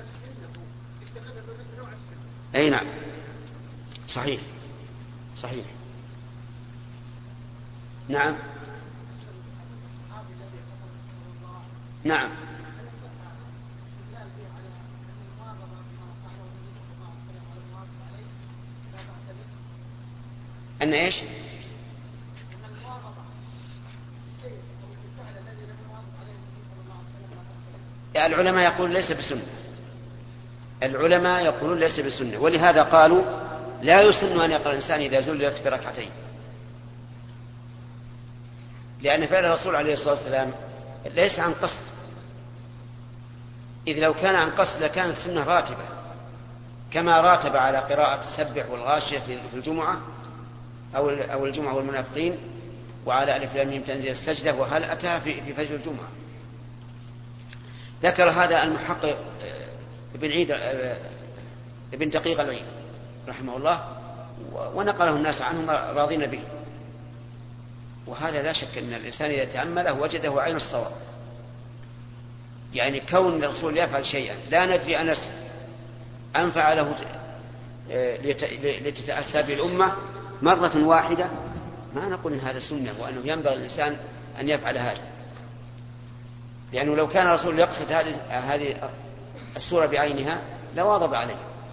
أي نعم صحيح صحيح. نعم نعم. أن إيش؟ العلماء يقول ليس بسنة. العلماء يقولون ليس بسنة، ولهذا قالوا لا يسن أن يقرأ الإنسان إذا زلت بركعتين، لأن فعل الرسول عليه الصلاة والسلام ليس عن قصد، إذ لو كان عن قصد لكانت سنة راتبة، كما راتب على قراءة السبح والغاشية في الجمعة أو الجمعة والمنافقين، وعلى ألف لام ميم تنزيل السجدة، وهل أتى في فجر الجمعة. ذكر هذا المحقق ابن دقيق العيد رحمه الله، ونقله الناس عنهم راضين به. وهذا لا شك أن الإنسان إذا تأمله وجده عين الصواب. يعني كون الرسول يفعل شيئا لا ندري أن فعله لتتأسى بالأمة مرة واحدة، ما نقول إن هذا سنة وأنه ينبغي الإنسان أن يفعل هذا، لأنه لو كان الرسول يقصد هذه السورة بعينها لواظب عليه.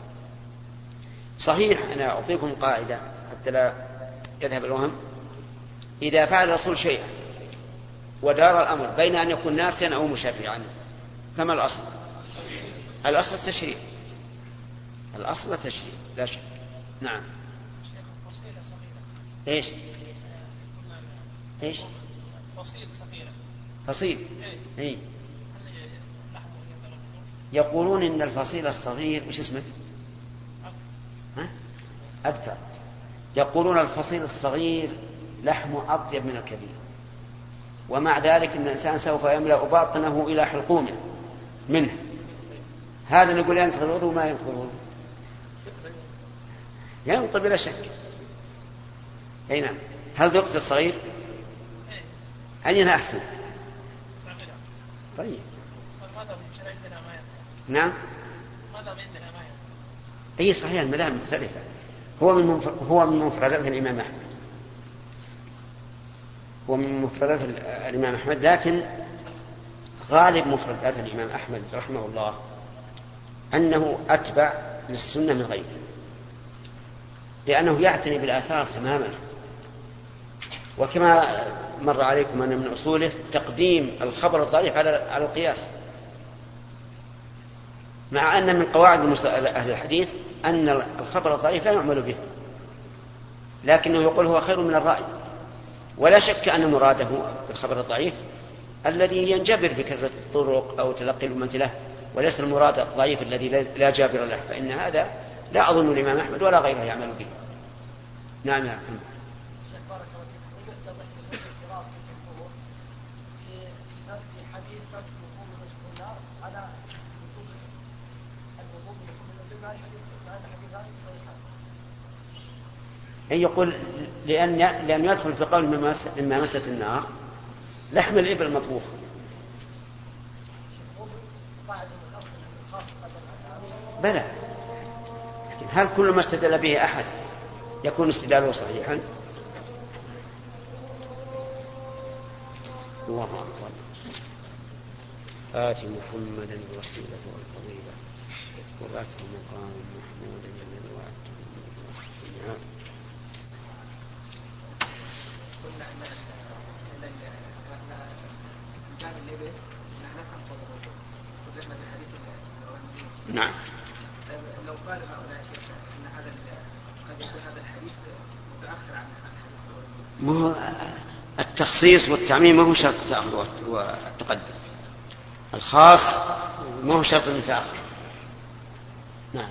صحيح. أنا أعطيكم قاعدة حتى لا يذهب الوهم. إذا فعل الرسول شيئا ودار الأمر بين أن يكون ناسيا أو مشرعا، فما الأصل؟ الأصل التشريع، الأصل التشريع لا شك. نعم. إيش إيش فصيل صغيرة. فصيل إيه؟ يقولون إن الفصيل الصغير وش اسمه؟ أذكر. يقولون الفصيل الصغير لحمه أطيب من الكبير، ومع ذلك إن الإنسان سوف يملأ باطنه إلى حلقومه منه. هذا نقول ينقض الوضوء ما ينقض الوضوء؟ ينقض بلا شك. أي نعم. هل ذقت الصغير؟ أين أحسن؟ طيب. نعم. أي صحيح، المذاهب مختلفة. هو من مفردات الإمام أحمد، هو من مفردات الإمام أحمد، لكن غالب مفردات الإمام أحمد رحمه الله أنه أتبع للسنة من غيره، لأنه يعتني بالآثار تماما. وكما مر عليكم أن من أصوله تقديم الخبر الضعيف على القياس، مع أن من قواعد أهل الحديث أن الخبر الضعيف لا يعمل به، لكنه يقول هو خير من الرأي. ولا شك أن مراده بالخبر الضعيف الذي ينجبر بكثرة الطرق أو تلقي الأمة له، وليس المراد الضعيف الذي لا جابر له، فإن هذا لا أظن الإمام أحمد ولا غيره يعمل به. نعم يا محمد. أن يقول لأن يدخل في قول مما مست النار لحم الإبل مطبوخ. بلى، لكن هل كل ما استدل به أحد يكون استدلاله صحيحا؟ الله أكبر. آت محمدا الوسيلة والفضيلة وبعثه مقام محمودا الذي وعدته. نعم. لو قال هؤلاء شيخ ان هذا قد يكون هذا الحديث متاخر عن الحديث الاول. التخصيص والتعميم ما هو شرط التأخر والتقدم، الخاص ما هو شرط المتأخر. نعم.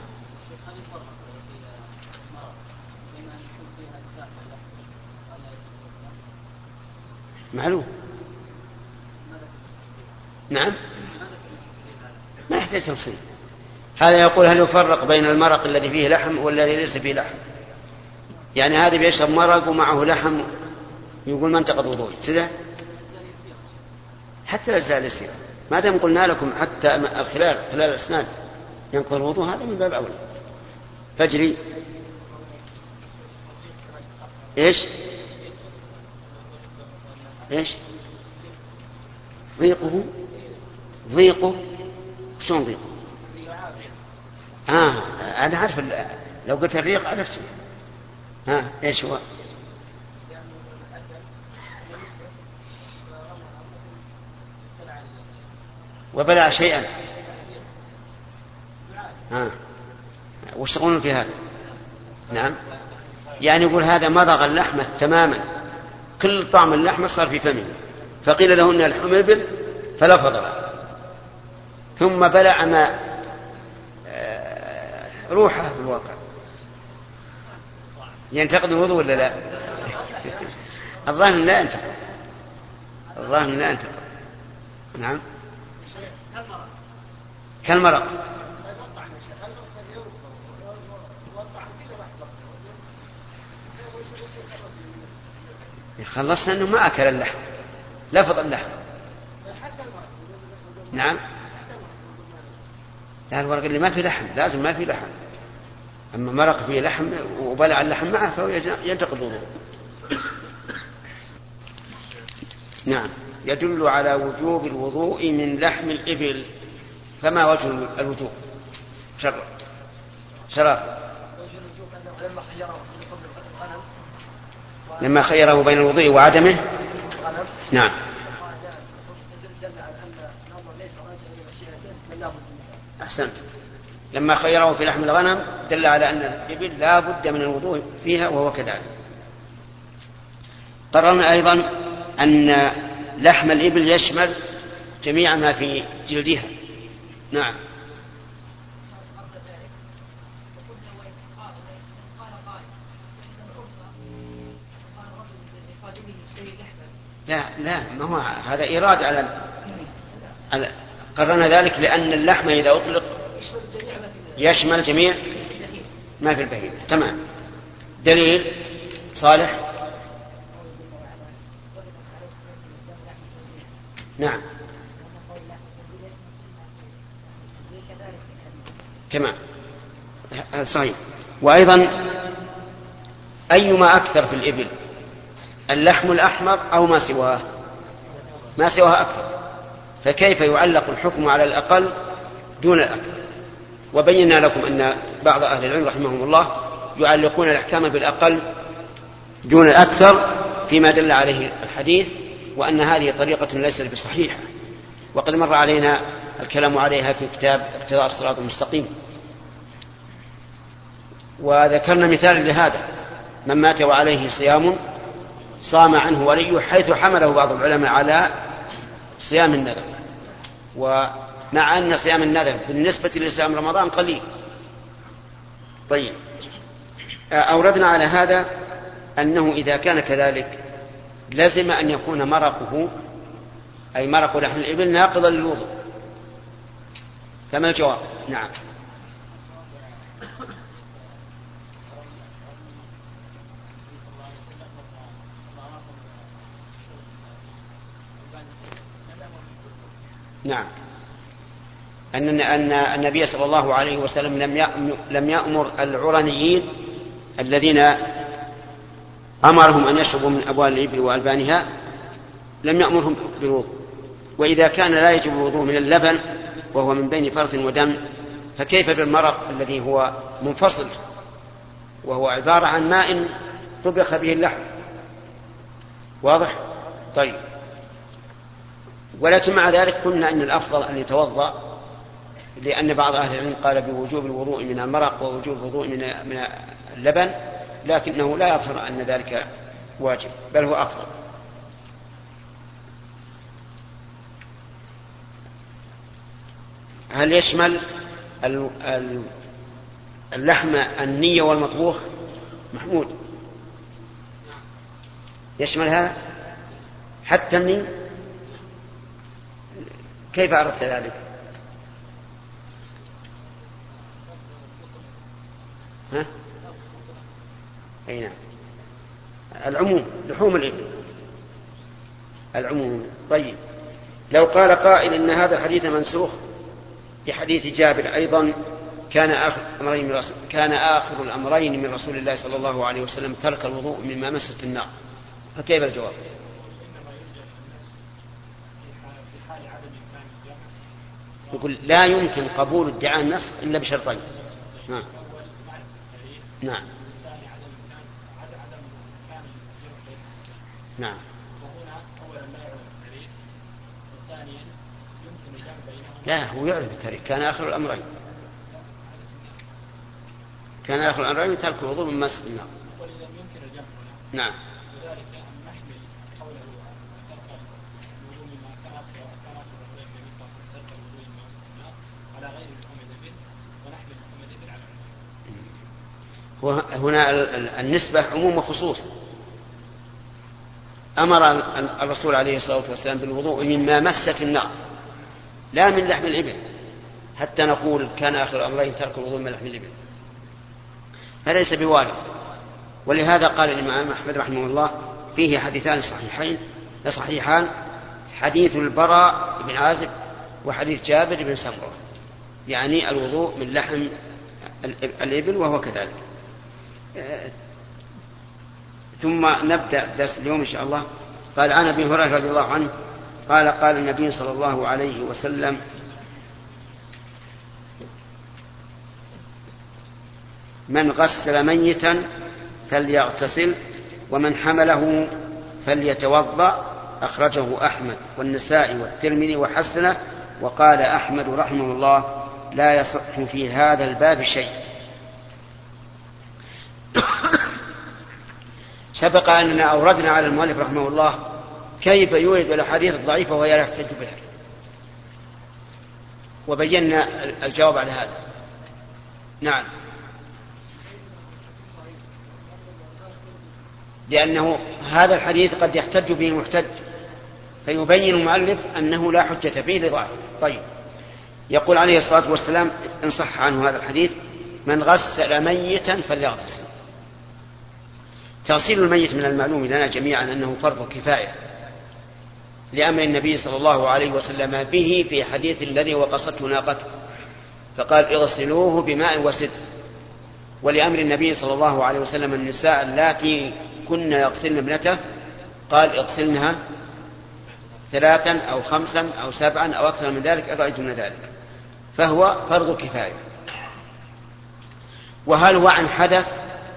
معلوم. نعم. ما يحتاج تفصيل. هذا يقول هل يفرق بين المرق الذي فيه لحم والذي ليس فيه لحم؟ يعني هذا بيشرب مرق ومعه لحم يقول ما انتقض وضوء سده حتى الأجزاء اليسيرة، ما دام قلنا لكم حتى خلال الأسنان ينقض الوضوء هذا من باب أولى. فجري إيش ضيقه شلون ضيقه؟ أنا عارف لو قلت الريق عرفت. إيش هو؟ وبلع شيئا. وش تقولون في هذا؟ نعم، يعني يقول هذا مضغ اللحمة تماما، كل طعم اللحمة صار في فمه، فقيل له إنها لحم الإبل فلفظها، ثم بلع ما روحه في الواقع. ينتقد الوضوء ولا لا؟ الظاهر لا ينتقد. نعم، كالمرق. خلصنا أنه ما أكل اللحم، لفظ اللحم. نعم، لا، الورق اللي ما فيه لحم لازم ما فيه لحم، أما مرق فيه لحم وبلع اللحم معه فهو ينتقض الوضوء. نعم، يدل على وجوب الوضوء من لحم الإبل. فما وجه الوجوب؟ شرف لما خيره بين الوضوء وعدمه. نعم، أحسنت. لما خيره في لحم الغنم دل على أن الإبل لا بد من الوضوء فيها، وهو كذلك. قررنا أيضا أن لحم الإبل يشمل جميع ما في جلدها. نعم، لا، ما هو هذا إيراد على قررنا ذلك لأن اللحم إذا أطلق يشمل جميع ما في البهيمة. تمام. دليل صالح. نعم، تمام، صحيح. وأيضا أيما أكثر في الإبل، اللحم الأحمر أو ما سواه؟ ما سواه أكثر، فكيف يعلق الحكم على الأقل دون الأكثر؟ وبينا لكم أن بعض أهل العلم رحمهم الله يعلقون الأحكام بالأقل دون الأكثر فيما دل عليه الحديث، وأن هذه طريقة ليست بصحيحة، وقد مر علينا الكلام عليها في كتاب اقتضاء الصراط المستقيم. وذكرنا مثال لهذا: من مات وعليه صيام صام عنه وليه، حيث حمله بعض العلماء على صيام النذر، ومع أن صيام النذر بالنسبة لصيام رمضان قليل. طيب، أوردنا على هذا أنه إذا كان كذلك لازم أن يكون مرقه، أي مرق لحم الإبل، ناقضا للوضوء. فما الجواب؟ نعم، نعم، أن النبي صلى الله عليه وسلم لم يأمر العرنيين الذين أمرهم أن يشربوا من أبوال الإبل وألبانها، لم يأمرهم بالوضوء. وإذا كان لا يجب الوضوء من اللبن وهو من بين فرث ودم، فكيف بالمرق الذي هو منفصل وهو عبارة عن ماء طبخ به اللحم؟ واضح؟ طيب، ولكن مع ذلك قلنا أن الأفضل أن يتوضأ، لأن بعض أهل العلم قال بوجوب الوضوء من المرق ووجوب الوضوء من اللبن، لكنه لا يظهر أن ذلك واجب، بل هو أفضل. هل يشمل اللحم النية والمطبوخ؟ محمود، يشملها حتى النية؟ كيف عرفت ذلك؟ أي نعم، العموم، لحوم الإبل، العموم. طيب، لو قال قائل إن هذا الحديث منسوخ بحديث جابر أيضا كان آخر الأمرين من رسول الله صلى الله عليه وسلم ترك الوضوء مما مست النار، فكيف الجواب؟ يقول لا يمكن قبول ادعاء النسخ إلا بشرطين. نعم نعم. لا، هو يعرف التاريخ. كان آخر الأمرين ترك الوضوء من مس النار. نعم. هنا النسبة عموم وخصوص. أمر الرسول عليه الصلاة والسلام بالوضوء مما مست النار لا من لحم الإبل، حتى نقول كان آخر الأمرين ترك الوضوء من لحم الإبل، فليس بوارد. ولهذا قال الإمام أحمد رحمه الله فيه حديثان صحيحان، حديث البراء بن عازب وحديث جابر بن سمرة، يعني الوضوء من لحم الإبل وهو كذلك. ثم نبدأ درس اليوم إن شاء الله. قال عن أبي هريرة رضي الله عنه قال قال النبي صلى الله عليه وسلم: من غسل ميتا فليغتسل ومن حمله فليتوضأ. أخرجه أحمد والنسائي والترمذي وحسنه. وقال أحمد رحمه الله: لا يصح في هذا الباب شيء. سبق أننا أوردنا على المؤلف رحمه الله كيف يورد الأحاديث الضعيفة وهي لا يحتج بها، وبينا الجواب على هذا. نعم، لأنه هذا الحديث قد يحتج به المحتج، فيبين المؤلف أنه لا حجة فيه لضعف. طيب، يقول عليه الصلاة والسلام إن صح عنه هذا الحديث: من غسل ميتا فليغتسل. تغسيل الميت من المعلوم لنا جميعا أنه فرض كفاية، لأمر النبي صلى الله عليه وسلم به في حديث الذي وقصته ناقته فقال: اغسلوه بماء وسدر. ولأمر النبي صلى الله عليه وسلم النساء اللاتي كن يغسلن ابنته قال: اغسلنها 3 أو 5 أو 7 أو أكثر من ذلك إن رأيتن ذلك. فهو فرض كفاية. وهل هو عن حدث؟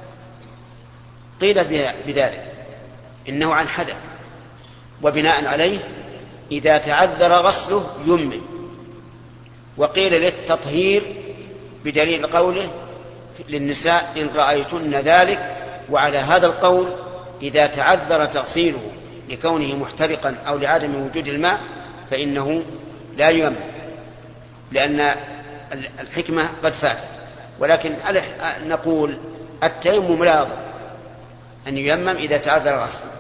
قيل بذلك إنه عن حدث، وبناء عليه إذا تعذر غسله يمن. وقيل للتطهير بدليل قوله للنساء إن رأيتن ذلك. وعلى هذا القول إذا تعذر تغسيله لكونه محترقا أو لعدم وجود الماء فإنه لا يمن، لأن الحكمة قد فاتت. ولكن نقول التيمم لا يضر أن ييمم إذا تعذر غسله.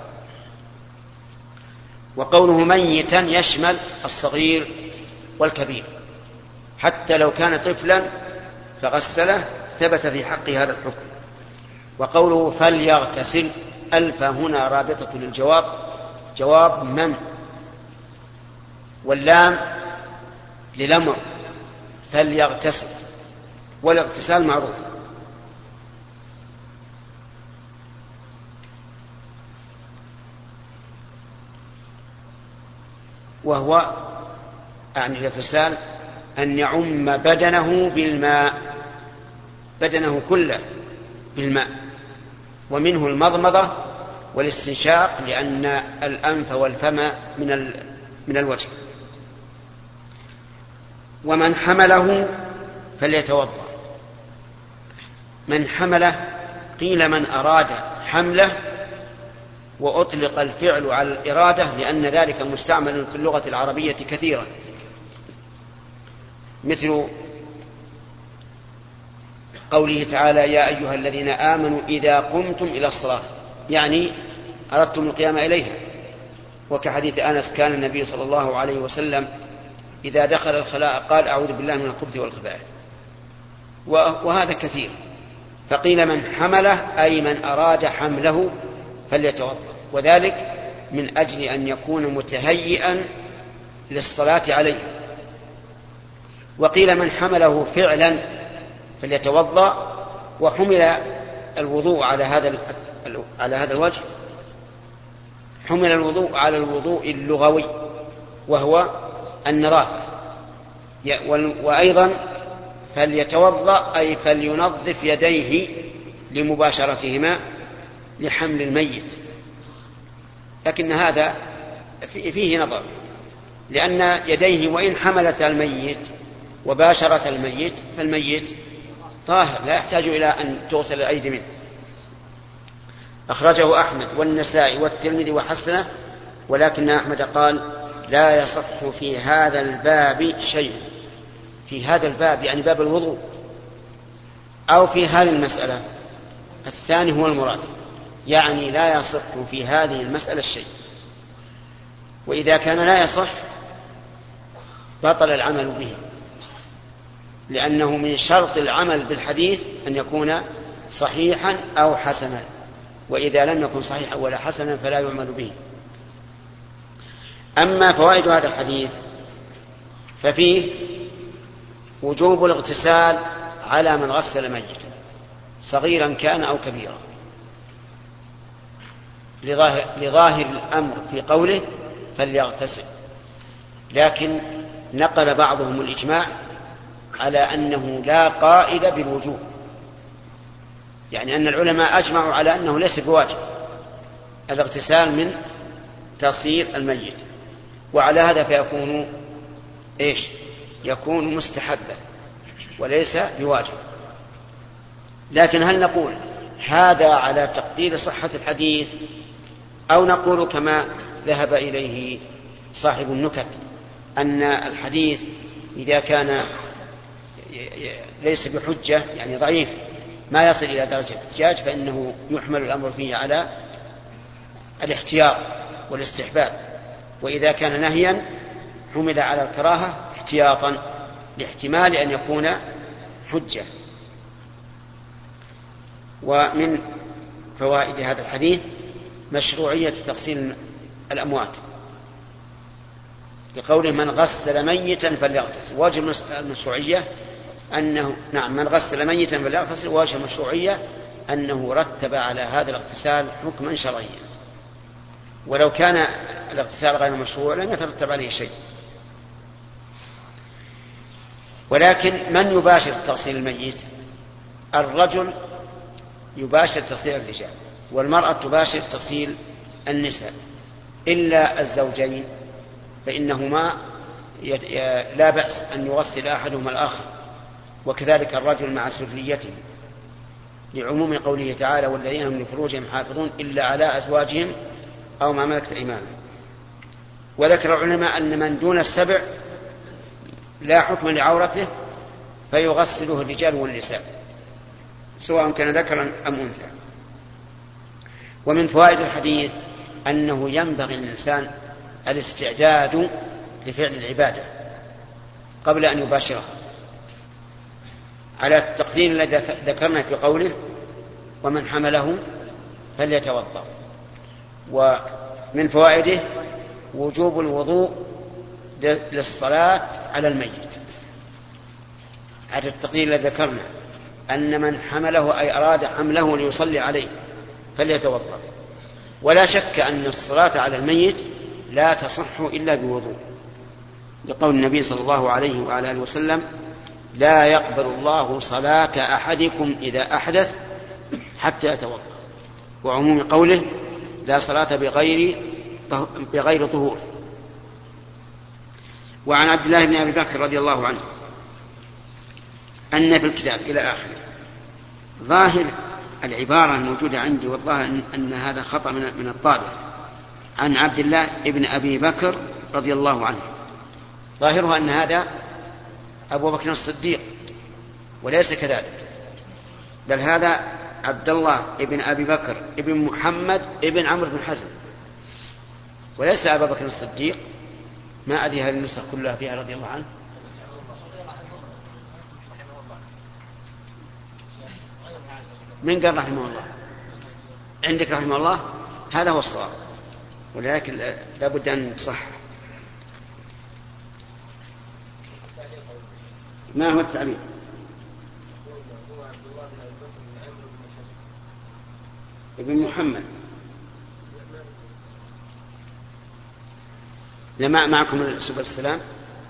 وقوله ميتا يشمل الصغير والكبير، حتى لو كان طفلا فغسله ثبت في حقه هذا الحكم. وقوله فليغتسل ألف هنا رابطة للجواب، جواب من، واللام للأمر فليغتسل، والاغتسال معروف. وهو أعني الاغتسال أن يعم بدنه بالماء، بدنه كله بالماء، ومنه المضمضة والاستنشاق لأن الأنف والفم من الوجه. ومن حمله فليتوضأ. من حمله قيل من أراد حمله، وأطلق الفعل على الإرادة لأن ذلك مستعمل في اللغة العربية كثيرا، مثل قوله تعالى: يا أيها الذين آمنوا إذا قمتم إلى الصلاة، يعني أردتم القيام إليها. وكحديث أنس كان النبي صلى الله عليه وسلم إذا دخل الخلاء قال: أعوذ بالله من الخبث والخبائث. وهذا كثير. فقيل من حمله أي من أراد حمله فليتوضأ، وذلك من أجل أن يكون متهيئا للصلاة عليه. وقيل من حمله فعلا فليتوضأ. وحمل الوضوء على هذا الوجه، حمل الوضوء على الوضوء اللغوي وهو النظافة. وأيضا فليتوضأ أي فلينظف يديه لمباشرتهما لحمل الميت. لكن هذا فيه نظر، لأن يديه وإن حملت الميت وباشرت الميت فالميت طاهر لا يحتاج إلى أن تغسل الأيدي منه. أخرجه أحمد والنسائي والترمذي وحسنه، ولكن أحمد قال لا يصح في هذا الباب شيء. في هذا الباب يعني باب الوضوء، أو في هذه المسألة، الثاني هو المراد، يعني لا يصح في هذه المسألة الشيء. وإذا كان لا يصح بطل العمل به، لأنه من شرط العمل بالحديث أن يكون صحيحا أو حسنا، وإذا لم يكن صحيحا ولا حسنا فلا يعمل به. أما فوائد هذا الحديث ففيه وجوب الاغتسال على من غسل ميتا صغيرا كان أو كبيرا، لظاهر الأمر في قوله فليغتسل. لكن نقل بعضهم الإجماع على أنه لا قائد بالوجوب، يعني أن العلماء أجمعوا على أنه ليس بواجب الاغتسال من تغسيل الميت، وعلى هذا فيكون يكون مستحبا وليس بواجب. لكن هل نقول هذا على تقدير صحة الحديث، أو نقول كما ذهب إليه صاحب النكت أن الحديث إذا كان ليس بحجة يعني ضعيف ما يصل إلى درجة الاحتجاج فإنه يحمل الأمر فيه على الاحتياط والاستحباب، وإذا كان نهيا حمل على الكراهة احتياطا لاحتمال أن يكون حجة. ومن فوائد هذا الحديث مشروعية تغسيل الأموات، بقوله من غسل ميتا فليغتسل. وجه المشروعية أنه من غسل ميتا فليغتسل، وجه المشروعية أنه رتب على هذا الاغتسال حكما شرعيا، ولو كان الاغتسال غير مشروع لم يترتب عليه شيء. ولكن من يباشر تغسيل الميت؟ الرجل يباشر تغسيل الرجال، والمرأة تباشر تغسيل النساء، إلا الزوجين فإنهما لا بأس أن يغسل أحدهما الآخر، وكذلك الرجل مع سريته، لعموم قوله تعالى والذين هم لفروجهم حافظون إلا على أزواجهم أو ما ملكت أيمانهم. وذكر العلماء أن من دون السبع لا حكم لعورته فيغسله الرجال والنساء سواء كان ذكرا أم أنثى. ومن فوائد الحديث أنه ينبغي للإنسان الاستعداد لفعل العبادة قبل أن يباشرها، على التقدير الذي ذكرنا في قوله ومن حمله فليتوضأ. ومن فوائده وجوب الوضوء للصلاة على الميت، على التقدير الذي ذكرنا أن من حمله أي أراد حمله ليصلي عليه فليتوضأ. ولا شك أن الصلاة على الميت لا تصح إلا بوضوء، لقول النبي صلى الله عليه وعلى آله وسلم لا يقبل الله صلاة أحدكم إذا أحدث حتى يتوضأ، وعموم قوله لا صلاة بغير طهور. وعن عبد الله بن أبي بكر رضي الله عنه أن في الكتاب إلى آخره. ظاهر العبارة الموجودة عندي والله أن هذا خطأ من الطابع، عن عبد الله بن أبي بكر رضي الله عنه، ظاهرها أن هذا أبو بكر الصديق، وليس كذلك، بل هذا عبد الله بن أبي بكر ابن محمد ابن عمرو بن حزم، وليس أبا بكر الصديق. ما أدري هل النسخ كلها فيها رضي الله عنه. من قال رحمه الله؟ عندك رحمه الله؟ هذا هو الصواب، ولكن لا بد أن تصح. ما هو التعليق؟ ابن محمد. لما معكم سبل السلام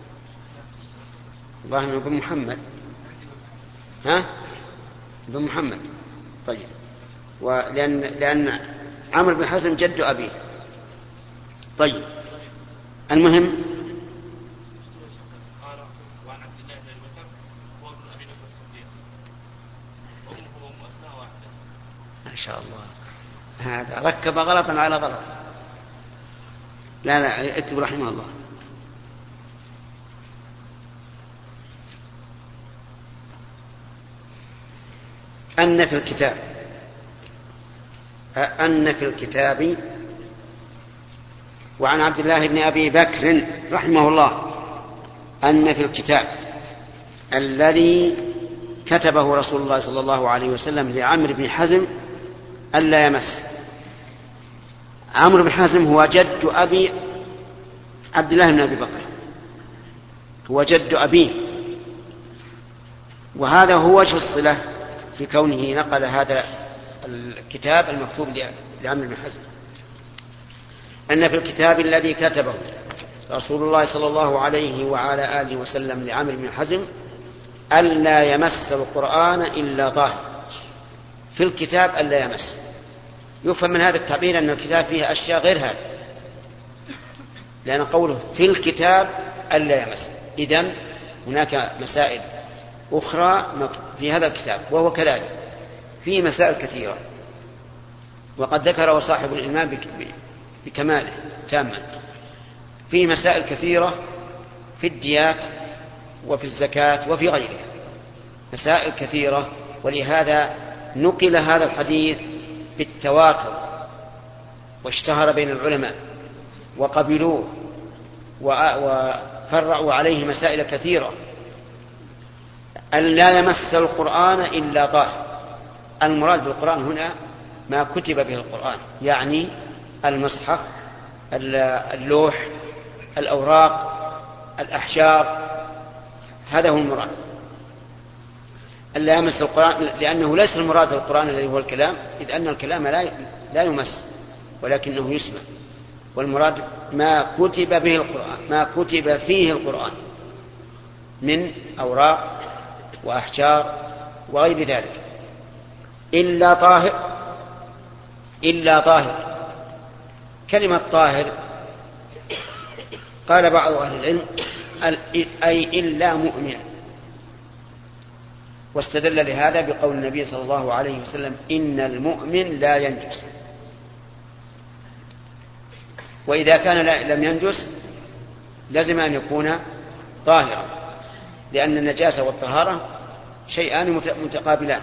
الله انه ابن محمد. ها ابن محمد. طيب لأن عمرو بن حزم جد أبيه. طيب المهم ما شاء الله هذا ركب غلطا على غلط. لا اكتب رحمه الله. أن في الكتاب وعن عبد الله بن أبي بكر رحمه الله أن في الكتاب الذي كتبه رسول الله صلى الله عليه وسلم لعمرو بن حزم ألا يمس. عمرو بن حزم هو جد أبي عبد الله بن أبي بكر، هو جد أبيه، وهذا هو وجه الصلة في كونه نقل هذا الكتاب المكتوب لعمرو بن حزم. أن في الكتاب الذي كتبه رسول الله صلى الله عليه وعلى آله وسلم لعمرو بن حزم ألا يمس القرآن إلا طاهر. في الكتاب ألا يمس، يفهم من هذا التعبير أن الكتاب فيه أشياء غير هذا، لأن قوله في الكتاب ألا يمس، إذن هناك مسائل أخرى في هذا الكتاب، وهو كذلك فيه مسائل كثيرة، وقد ذكره صاحب الإلمام بكماله تاما. فيه مسائل كثيرة في الديات وفي الزكاة وفي غيرها، مسائل كثيرة، ولهذا نقل هذا الحديث بالتواتر واشتهر بين العلماء وقبلوه وفرعوا عليه مسائل كثيرة. أن لا يمس القرآن إلا طاهر. المراد بالقرآن هنا ما كتب به القرآن، يعني المصحف، اللوح، الأوراق، الأحجار، هذا هو المراد. ألا يمس القرآن لأنه ليس المراد القرآن الذي هو الكلام، إذ أن الكلام لا يمس ولكنه يسمع، والمراد ما كتب به القرآن، ما كتب فيه القرآن من أوراق وأحجار وغير ذلك. إلا طاهر. كلمة طاهر قال بعض أهل العلم أي إلا مؤمن، واستدل لهذا بقول النبي صلى الله عليه وسلم إن المؤمن لا ينجس. وإذا كان لم ينجس لازم أن يكون طاهرا، لأن النجاسة والطهارة شيئان متقابلان.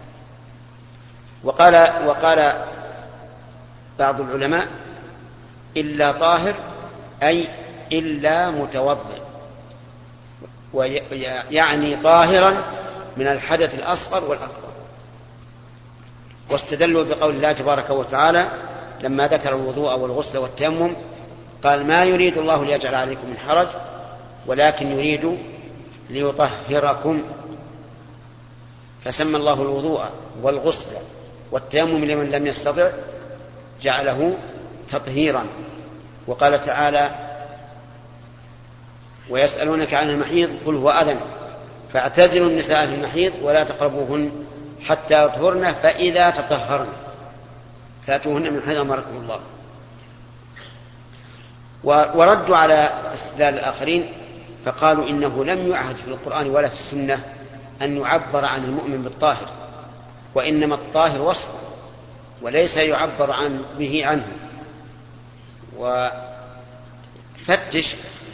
وقال بعض العلماء إلا طاهر أي إلا متوضئ، ويعني طاهرا من الحدث الأصغر والأكبر. واستدلوا بقول الله تبارك وتعالى لما ذكر الوضوء والغسل والتيمم قال ما يريد الله ليجعل عليكم من حرج ولكن يريد ليطهركم، فسمى الله الوضوء والغسل والتيمم لمن لم يستطع جعله تطهيرا. وقال تعالى ويسألونك عن المحيض قل هو أذن فاعتزلوا النساء في المحيض ولا تقربوهن حتى يطهرن فإذا تطهرن فاتوهن من حيث أمركم الله. وردوا على استدلال الآخرين فقالوا إنه لم يعهد في القرآن ولا في السنة أن يعبر عن المؤمن بالطاهر، وإنما الطاهر وصف وليس يعبر به عنه. وفتش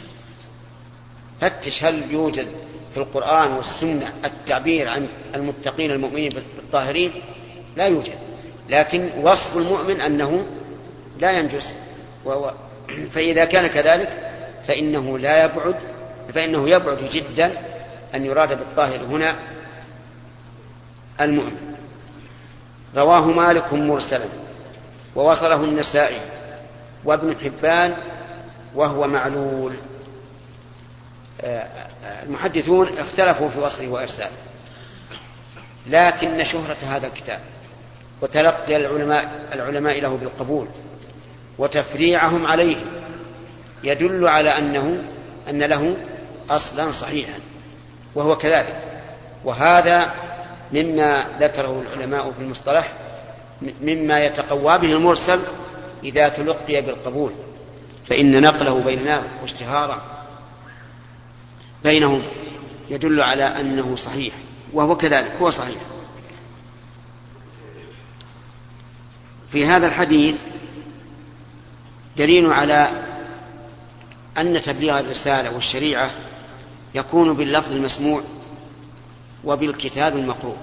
هل يوجد في القرآن والسنة التعبير عن المتقين المؤمنين بالطاهرين؟ لا يوجد، لكن وصف المؤمن أنه لا ينجس. فإذا كان كذلك فإنه يبعد جدا أن يراد بالطاهر هنا المؤمن. رواه مالك مرسلا ووصله النسائي وابن حبان وهو معلول. المحدثون اختلفوا في وصله وإرساله، لكن شهرة هذا الكتاب وتلقي العلماء له بالقبول وتفريعهم عليه يدل على أن له أصلا صحيحا، وهو كذلك. وهذا مما ذكره العلماء في المصطلح مما يتقوى به المرسل إذا تلقي بالقبول، فإن نقله بيننا واشتهاره بينهم يدل على أنه صحيح، وهو كذلك، هو صحيح. في هذا الحديث دليل على أن تبليغ الرسالة والشريعة يكون باللفظ المسموع وبالكتاب المقروء.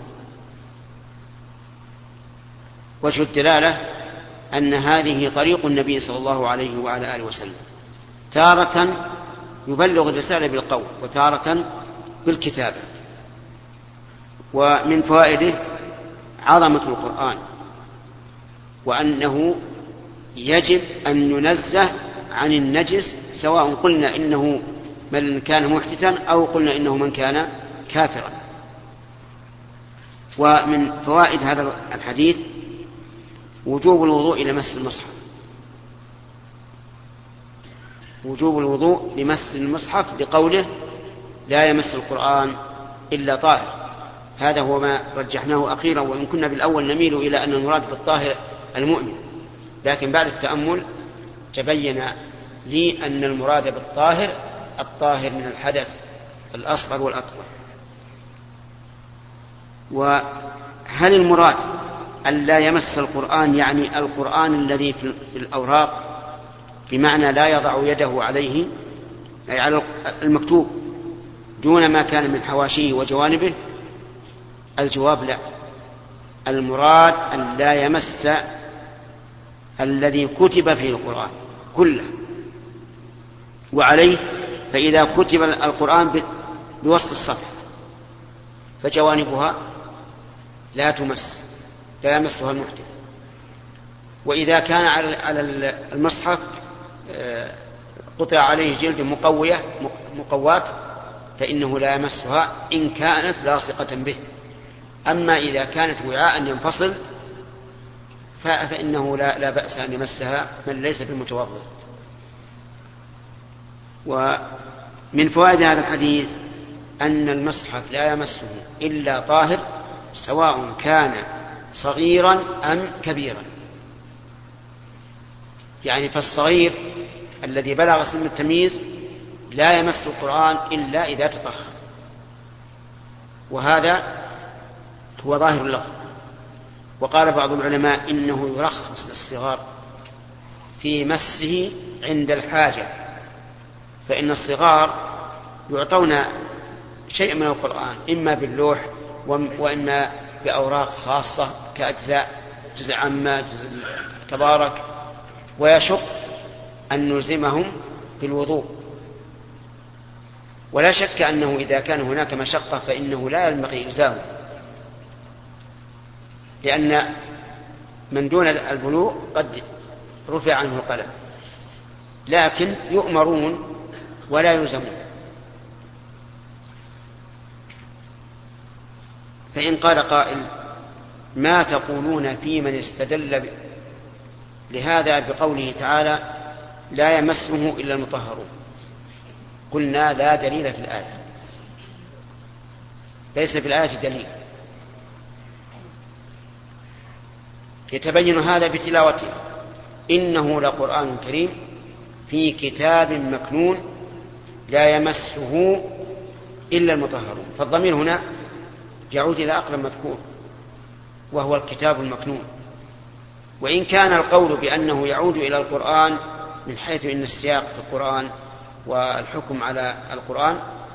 وجه الدلالة أن هذه طريق النبي صلى الله عليه وعلى آله وسلم، تارة يبلغ الرسالة بالقول وتارة بالكتابة. ومن فوائده عظمة القرآن، وأنه يجب أن ننزه عن النجس، سواء قلنا إنه من كان محدثا أو قلنا إنه من كان كافرا. ومن فوائد هذا الحديث وجوب الوضوء لمس المصحف، وجوب الوضوء لمس المصحف لقوله لا يمس القرآن إلا طاهر. هذا هو ما رجحناه أخيرا، وإن كنا بالأول نميل إلى أن المراد بالطاهر المؤمن، لكن بعد التأمل تبين لي أن المراد بالطاهر الطاهر من الحدث الأصغر والأكبر. وهل المراد أن لا يمس القرآن يعني القرآن الذي في الأوراق، بمعنى لا يضع يده عليه أي على المكتوب دون ما كان من حواشيه وجوانبه؟ الجواب لا، المراد أن لا يمس الذي كتب فيه القرآن كله. وعليه فإذا كتب القرآن بوسط الصفحة فجوانبها لا تمس، لا يمسها المحدث. وإذا كان على المصحف قطع عليه جلد مقوات فإنه لا يمسها إن كانت لاصقة به. أما إذا كانت وعاء ينفصل فإنه لا بأس أن يمسها من ليس بمتوضئ. ومن فوائد هذا الحديث أن المصحف لا يمسه إلا طاهر، سواء كان صغيرا أم كبيرا. يعني فالصغير الذي بلغ سن التمييز لا يمس القرآن إلا إذا تطهر، وهذا هو ظاهر اللفظ. وقال بعض العلماء إنه يرخص للصغار في مسه عند الحاجة، فإن الصغار يعطون شيء من القرآن إما باللوح وإما بأوراق خاصة كأجزاء، جزء عامة، جزء تبارك، ويشق أن نلزمهم بالوضوء. ولا شك أنه إذا كان هناك مشقة فإنه لا ينبغي إلزامه، لأن من دون البلوغ قد رفع عنه القلم، لكن يؤمرون ولا يلزمون. فإن قال قائل ما تقولون في من استدل لهذا بقوله تعالى لا يمسه إلا المطهرون؟ قلنا لا دليل في الآية، ليس في الآية دليل. يتبين هذا بتلاوته: إنه لقرآن كريم في كتاب مكنون لا يمسه إلا المطهرون. فالضمير هنا يعود إلى أقرب مذكور وهو الكتاب المكنون. وإن كان القول بأنه يعود إلى القرآن من حيث إن السياق في القرآن والحكم على القرآن،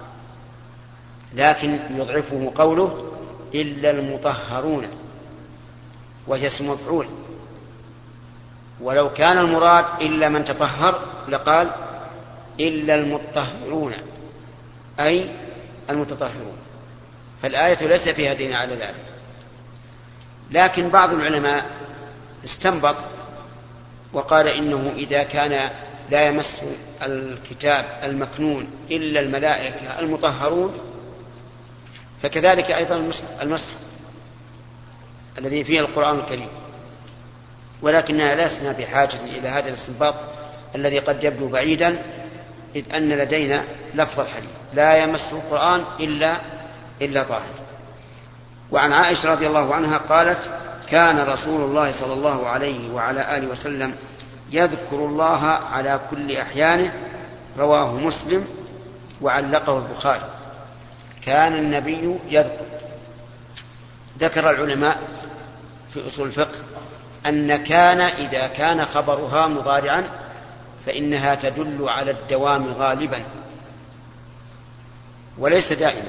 لكن يضعفه قوله إلا المطهرون، وهي اسم مفعول. ولو كان المراد إلا من تطهر لقال إلا المطهرون أي المتطهرون، فالآية ليس فيها دين على ذلك. لكن بعض العلماء استنبط وقال إنه إذا كان لا يمس الكتاب المكنون إلا الملائكة المطهرون فكذلك أيضا المصحف، الذي فيه القرآن الكريم، ولكننا لسنا بحاجة إلى هذا الاستنباط الذي قد يبدو بعيدا، إذ أن لدينا لفظ الحديث لا يمس القرآن إلا طاهر. وعن عائشة رضي الله عنها قالت: كان رسول الله صلى الله عليه وعلى آله وسلم يذكر الله على كل أحيانه، رواه مسلم وعلقه البخاري. كان النبي يذكر. ذكر العلماء في أصول الفقه أن كان إذا كان خبرها مضارعا فإنها تدل على الدوام غالبا وليس دائما،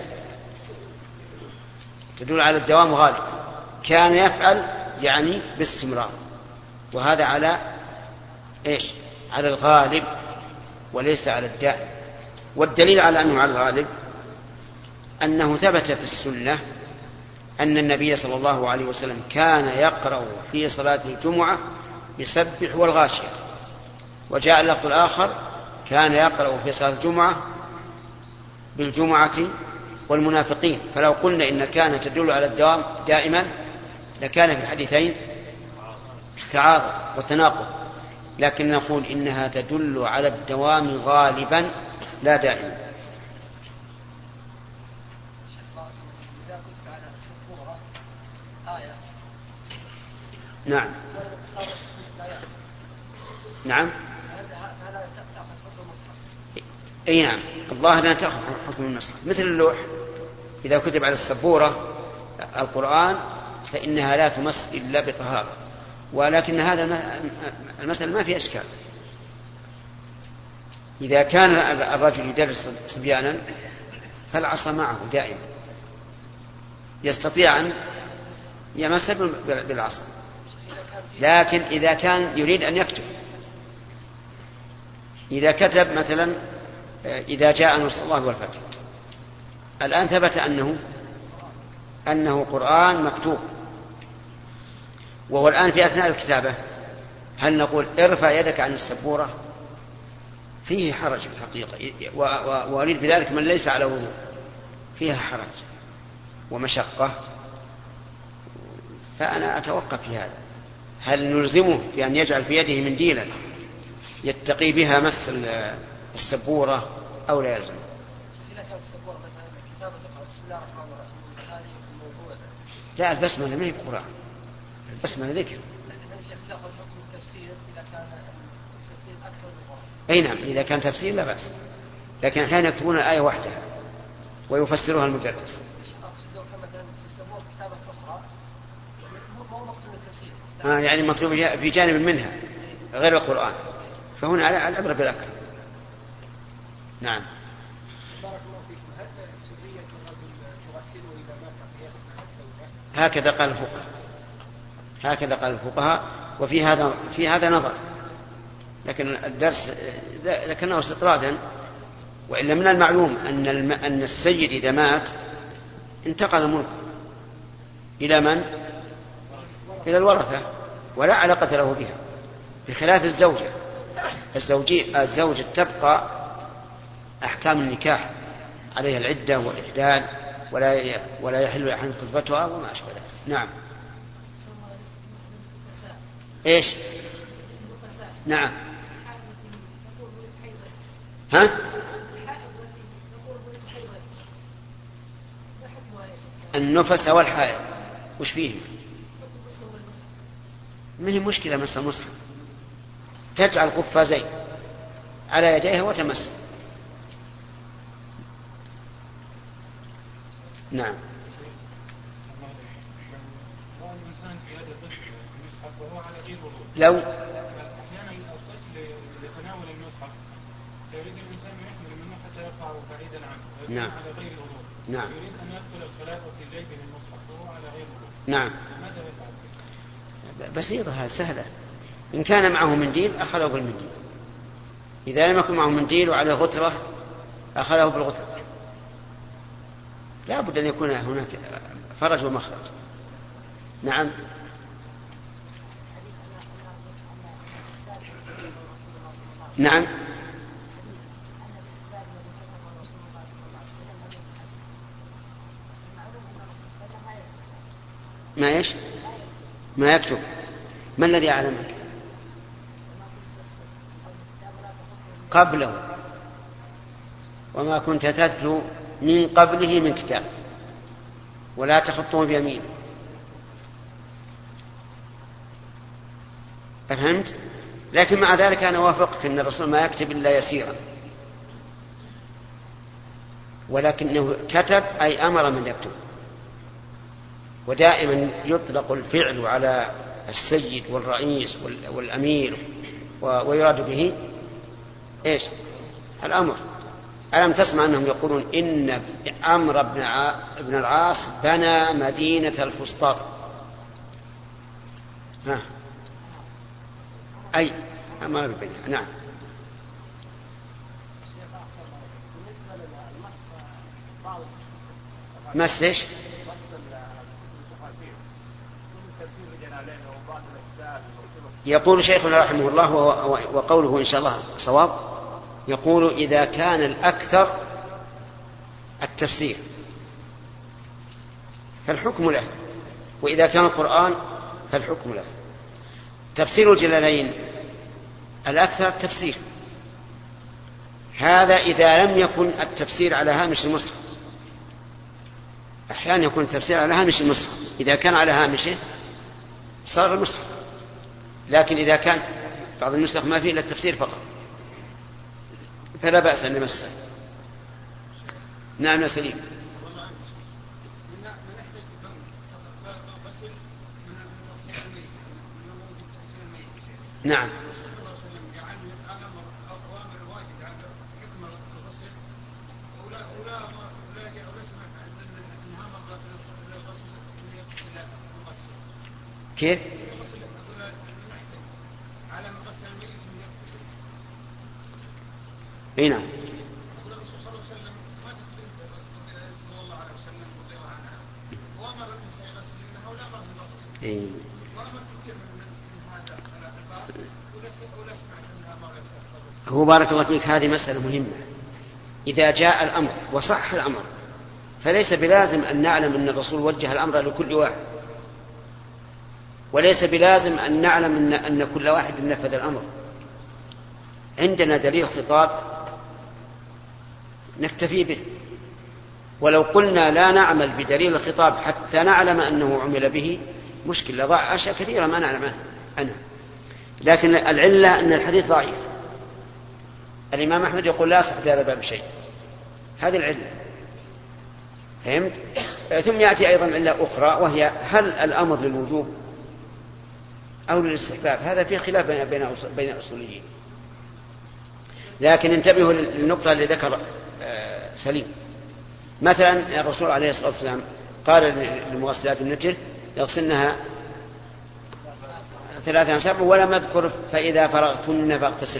تدل على الدوام غالبا. كان يفعل يعني باستمرار، وهذا على إيش؟ على الغالب وليس على الدائم. والدليل على أنه على الغالب أنه ثبت في السنة أن النبي صلى الله عليه وسلم كان يقرأ في صلاة الجمعة بسبح والغاشية. وجاء اللفظ الآخر: كان يقرأ في صلاة الجمعة بالجمعة والمنافقين. فلو قلنا إن كان تدل على الدوام دائما لكان في الحديثين تعارض وتناقض، لكن نقول إنها تدل على الدوام غالبا لا دائما. نعم نعم أي نعم، الظاهر أنها تأخذ حكم المصحف مثل اللوح. إذا كتب على السبورة القرآن فإنها لا تمس إلا بطهارة، ولكن هذا المسألة ما في أشكال. إذا كان الرجل يدرس صبيانا فالعصا معه دائما، يستطيع أن يمس بالعصا. لكن إذا كان يريد أن يكتب، إذا كتب مثلا: إذا جاء نصر الله والفتح، الآن ثبت أنه قرآن مكتوب، وهو الآن في أثناء الكتابة، هل نقول ارفع يدك عن السبورة؟ فيه حرج الحقيقة، وأريد بذلك من ليس على وضوء، فيها حرج ومشقة. فأنا أتوقف في هذا، هل نلزمه بأن يجعل في يده منديلا يتقي بها مس السبورة أو لا يلزم؟ لا، البسملة ما هي بقرآن، البسملة ذكر. أي نعم، إذا كان تفسير لا بأس، لكن أحيانا يكتبون الآية وحدها ويفسرها المدرس. يعني مكتوب في جانب منها غير القرآن، فهنا على العبرة بالأكثر. نعم. بارك الله فيكم. هل سرية الرجل تغسله إذا مات قياسا على الزوجة؟ هكذا قال الفقهاء، وفي هذا نظر، لكن الدرس ذكرناه استطرادا. وإلا من المعلوم أن السيد إذا مات انتقل ملكه إلى من؟ إلى الورثة، ولا علاقة له بها، بخلاف الزوجة. الزوجة تبقى أحكام النكاح عليها العدة والإحداد، ولا يحل لأحد خطبتها وما أشبه ذلك. نعم. إيش؟ نعم. ها؟ النفس والحائض وش فيه؟ ما هي مشكلة مس المصحف، تجعل قفازين على يديها وتمس. نعم. لو أحيانا الطفل يتناول المصحف فيريد الإنسان أن يحمل منه حتى يرفعه بعيدا عنه ويكون على غير وضوء. نعم. يريد أن يدخل الخلاء في جيبه المصحف وهو على غير وضوء. نعم. ماذا يفعل؟ بسيطة سهلة. إن كان معه منديل أخذه بالمنديل، إذا لم يكن معه منديل وعليه غترة أخذه بالغترة. لا بد أن يكون هناك فرج ومخرج. نعم. نعم. ما إيش؟ ما يكتب. ما الذي أعلمك؟ قبله، وما كنت تتلو من قبله من كتاب ولا تخطه بيمين. أفهمت؟ لكن مع ذلك أنا وافقك أن الرسول ما يكتب إلا يسيرا، ولكنه كتب أي أمر من يكتب. ودائما يطلق الفعل على السيد والرئيس والأمير ويراد به إيش؟ الأمر. ألم تسمع أنهم يقولون إن عمرو بن العاص بنى مدينة الفسطاط؟ أي أمر بالبناء. نعم. مس إيش؟ يقول شيخنا رحمه الله وقوله إن شاء الله صواب، يقول إذا كان الأكثر التفسير فالحكم له، وإذا كان القرآن فالحكم له. تفسير الجلالين الأكثر تفسير، هذا إذا لم يكن التفسير على هامش المصحف. أحيانا يكون التفسير على هامش المصحف، إذا كان على هامشه صار المصحف، لكن إذا كان بعض النسخ ما فيه إلا التفسير فقط فلا بأس أن نمسه. نعم يا سليم. نعم. كيف؟ اي نعم. هو بارك الله فيك هذه مسألة مهمة. إذا جاء الأمر وصح الأمر فليس بلازم أن نعلم أن الرسول وجه الأمر لكل واحد، وليس بلازم أن نعلم أن كل واحد نفذ الأمر. عندنا دليل خطاب نكتفي به، ولو قلنا لا نعمل بدليل الخطاب حتى نعلم أنه عمل به مشكلة، ضاع أشياء كثيرة ما نعلم عنها. لكن العلة أن الحديث ضعيف. الإمام أحمد يقول لا يصح في هذا الباب شيء، هذه العلة. فهمت؟ ثم يأتي أيضا علة أخرى وهي هل الأمر للوجوب أو للاستحباب؟ هذا فيه خلاف بين الأصوليين. لكن انتبهوا للنقطة اللي ذكر سليم. مثلا الرسول عليه الصلاة والسلام قال للمغسلات النجس يغسلنها 3 7 ولم يذكر فإذا فرغتن فاغتسل.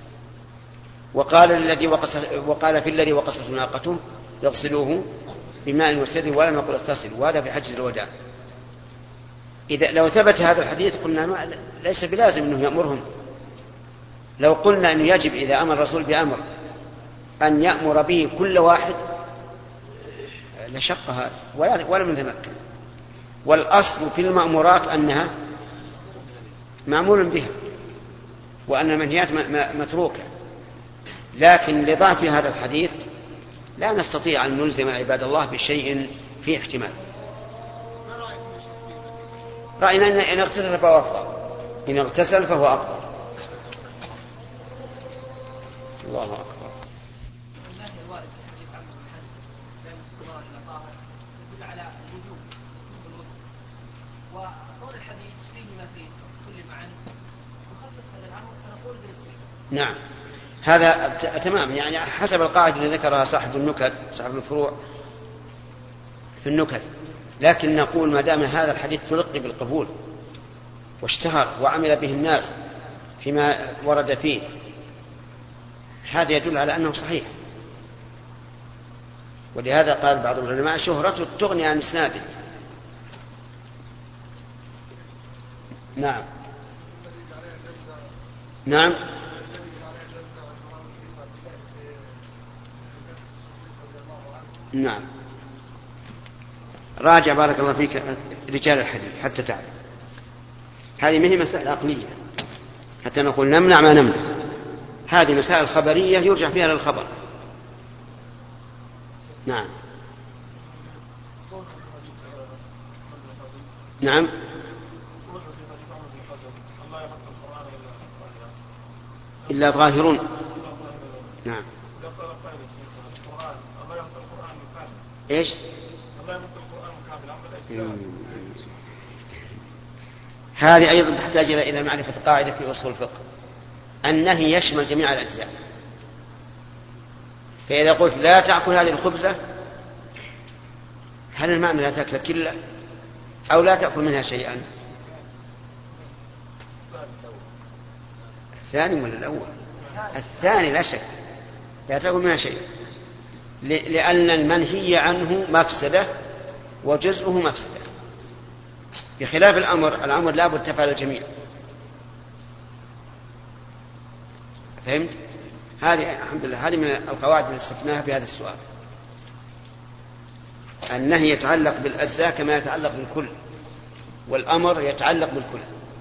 وقال في الذي وقصت ناقته يغسلوه بماء وسدر ولم يقل اغتسلوا، وهذا في حجة الوداع. إذا لو ثبت هذا الحديث قلنا ليس بلازم أنه يأمرهم. لو قلنا أنه يجب إذا أمر الرسول بأمر أن يأمر به كل واحد لشق هذا ولم نتمكن. والأصل في المأمورات أنها معمول بها وأن المنهيات متروكة، لكن لضعف هذا الحديث لا نستطيع أن نلزم عباد الله بشيء فيه احتمال. رأينا إن اغتسل فهو أفضل، إن اغتسل فهو أفضل. الله أكبر. نعم هذا تمام، يعني حسب القاعدة اللي ذكرها صاحب النكت صاحب الفروع في النكت. لكن نقول ما دام هذا الحديث تلقي بالقبول واشتهر وعمل به الناس فيما ورد فيه، هذا يدل على أنه صحيح. ولهذا قال بعض العلماء شهرته تغني عن إسناده. نعم نعم. نعم راجع بارك الله فيك رجال الحديث حتى تعلم. هذه ما هي مسائل عقلية حتى نقول نمنع ما نمنع، هذه مسائل خبرية يرجع فيها للخبر. نعم نعم إلا ظاهرون. نعم إيش هذه أيضا تحتاج إلى معرفة قاعدة في أصول الفقه، النهي يشمل جميع الأجزاء. فإذا قلت لا تأكل هذه الخبزة، هل المعنى لا تأكل كله أو لا تأكل منها شيئا؟ الثاني ولا الأول؟ الثاني لا شك، لا تأكل منها شيئا، لأن المنهي عنه مفسدة وجزءه مفسدة، بخلاف الأمر لا بد تفعل الجميع. فهمت؟ هذه الحمد لله هذه من القواعد اللي استفناها في هذا السؤال. النهي يتعلق بالأجزاء كما يتعلق بالكل، والأمر يتعلق بالكل،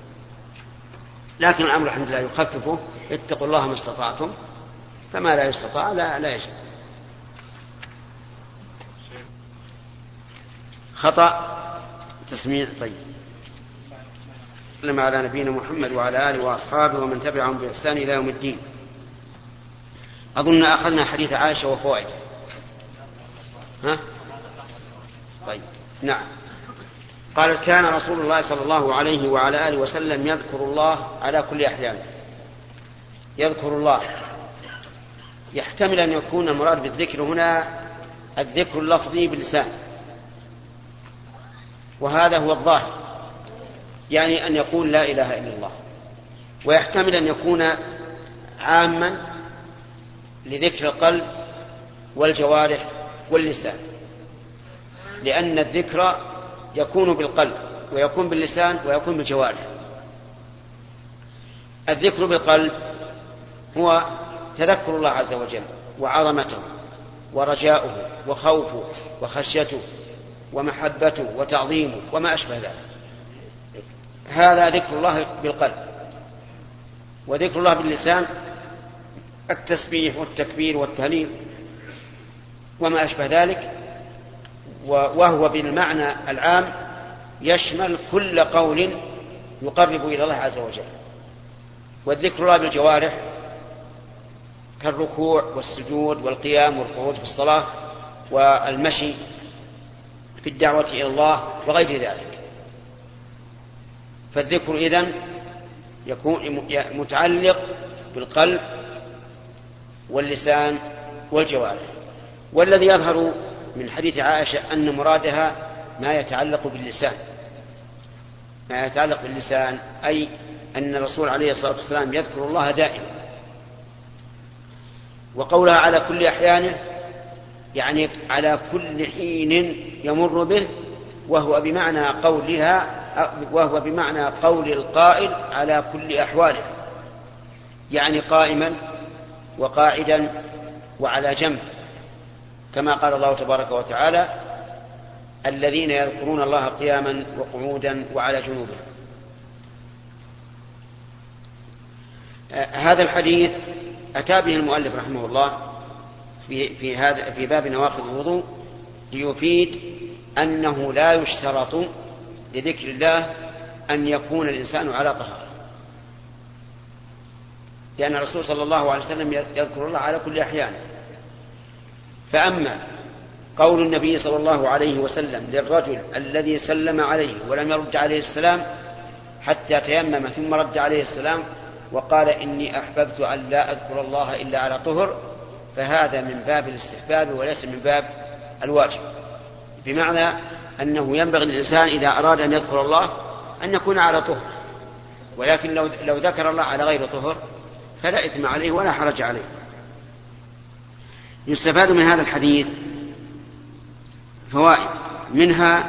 لكن الأمر الحمد لله يخففه، اتقوا الله ما استطعتم، فما لا يستطاع لا يجب. خطأ تسميع. طيب، سلم على نبينا محمد وعلى آله وأصحابه ومن تبعهم بإحسان إلى يوم الدين. أظن أخذنا حديث عائشة وفوائد. ها؟ طيب، نعم. قالت كان رسول الله صلى الله عليه وعلى آله وسلم يذكر الله على كل أحيان. يذكر الله يحتمل أن يكون المراد بالذكر هنا الذكر اللفظي باللسان، وهذا هو الظاهر، يعني أن يقول لا إله إلا الله. ويحتمل أن يكون عاما لذكر القلب والجوارح واللسان، لأن الذكر يكون بالقلب ويكون باللسان ويكون بالجوارح. الذكر بالقلب هو تذكر الله عز وجل وعظمته ورجاؤه وخوفه وخشيته ومحبته وتعظيمه وما أشبه ذلك، هذا ذكر الله بالقلب. وذكر الله باللسان التسبيح والتكبير والتهليل وما أشبه ذلك، وهو بالمعنى العام يشمل كل قول يقرب إلى الله عز وجل. والذكر الله بالجوارح كالركوع والسجود والقيام والقعود في الصلاة والمشي في الدعوة إلى الله وغير ذلك. فالذكر إذن يكون متعلق بالقلب واللسان والجوارح. والذي يظهر من حديث عائشة أن مرادها ما يتعلق باللسان، ما يتعلق باللسان، أي أن الرسول عليه الصلاة والسلام يذكر الله دائما. وقولها على كل أحيانه يعني على كل حين يمر به، وهو بمعنى قول القائل على كل أحواله، يعني قائما وقاعدا وعلى جنب، كما قال الله تبارك وتعالى الذين يذكرون الله قياما وقعودا وعلى جنوبهم. هذا الحديث أتى به المؤلف رحمه الله في باب نواقض الوضوء ليفيد أنه لا يشترط لذكر الله أن يكون الإنسان على طهارة، لأن الرسول صلى الله عليه وسلم يذكر الله على كل أحيان. فأما قول النبي صلى الله عليه وسلم للرجل الذي سلم عليه ولم يرد عليه السلام حتى تيمم ثم رد عليه السلام وقال إني أحببت أن لا أذكر الله إلا على طهر، فهذا من باب الاستحباب وليس من باب الواجب، بمعنى أنه ينبغي للإنسان إذا أراد أن يذكر الله أن يكون على طهر، ولكن لو ذكر الله على غير طهر فلا إثم عليه ولا حرج عليه. يستفاد من هذا الحديث فوائد، منها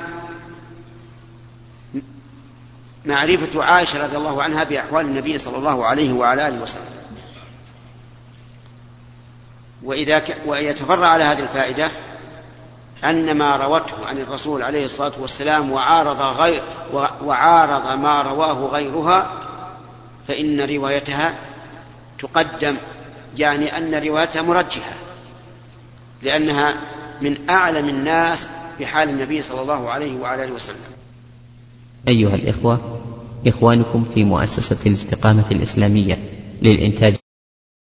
معرفة عائشة رضي الله عنها بأحوال النبي صلى الله عليه وعلى آله وسلم. ويتفرع على هذه الفائدة أن ما روته عن الرسول عليه الصلاة والسلام وعارض ما رواه غيرها فإن روايتها تقدم، يعني أن روايتها مرجحة، لأنها من أعلم الناس بحال النبي صلى الله عليه وعلى آله وسلم. أيها الإخوة، إخوانكم في مؤسسة الاستقامة الإسلامية للإنتاج